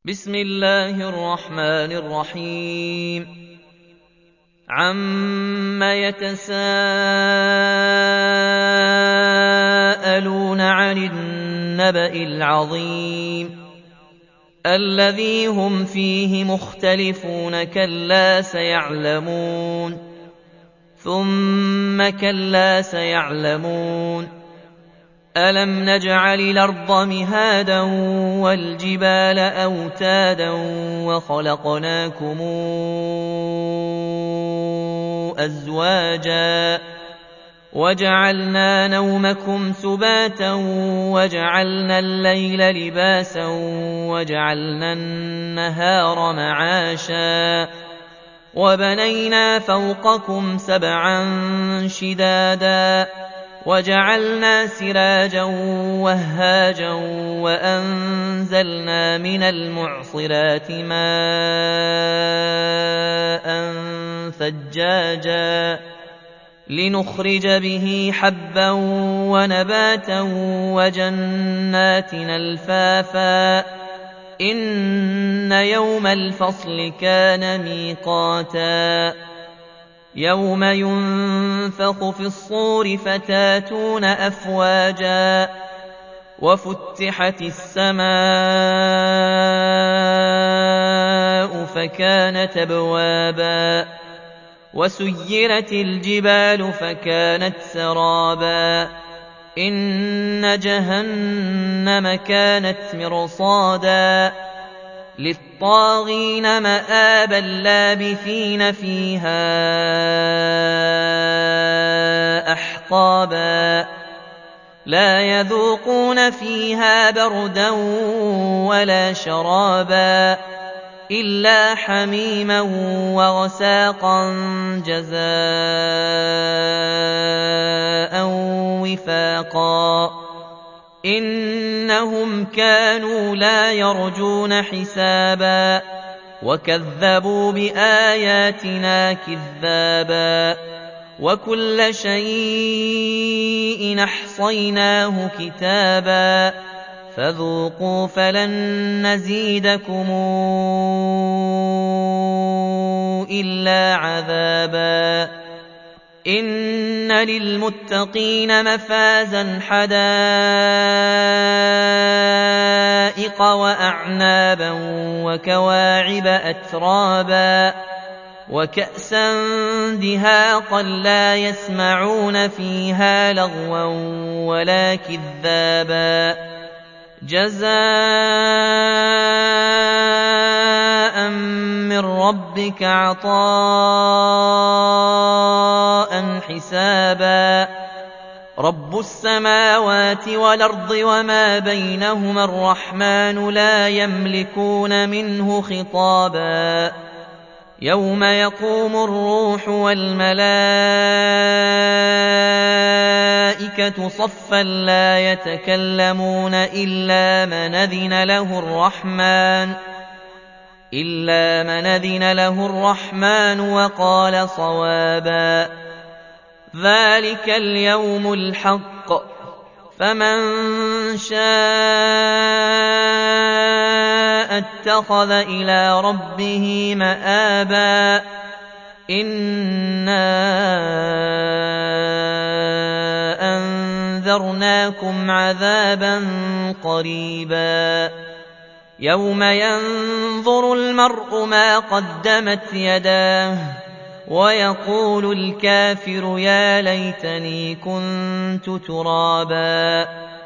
بسم الله الرحمن الرحيم عَمَّ يتساءلون عن النبأ العظيم الذي هم فيه مختلفون كلا سيعلمون ثم كلا سيعلمون ألم نجعل الأرض مهادا والجبال أوتادا وخلقناكم أزواجا وجعلنا نومكم سباتا وجعلنا الليل لباسا وجعلنا النهار معاشا وبنينا فوقكم سبعا شدادا وجعلنا سراجا وهاجا وأنزلنا من المعصرات ماء ثجاجا لنخرج به حبا ونباتا وجنات ألفافا إن يوم الفصل كان ميقاتا يوم ينفخ في الصور فتاتون أفواجا وفتحت السماء فكانت أبوابا وسيرت الجبال فكانت سرابا إن جهنم كانت مرصادا للطاغين مآبا لابثين فيها أحقابا لا يذوقون فيها بردا ولا شرابا إلا حميما وغساقا جزاء وفاقا إنهم كانوا لا يرجون حسابا وكذبوا بآياتنا كذابا وكل شيء أحصيناه كتابا فذوقوا فلن نزيدكم إلا عذابا إن للمتقين مفازا حدائق وأعنابا وكواعب أترابا وكأسا دهاقا لا يسمعون فيها لغوا ولا كذابا جزاء من ربك عطاء حسابا رب السماوات والأرض وما بينهما الرحمن لا يملكون منه خطابا يوم يقوم الروح والملائكة صفا لا يتكلمون إلا من أذن له الرحمن وقال صوابا ذلك اليوم الحق فمن شاء اتخذ إلى ربه مآبا إنا أنذرناكم عذابا قريبا يوم ينظر المرء ما قدمت يداه ويقول الكافر يا ليتني كنت ترابا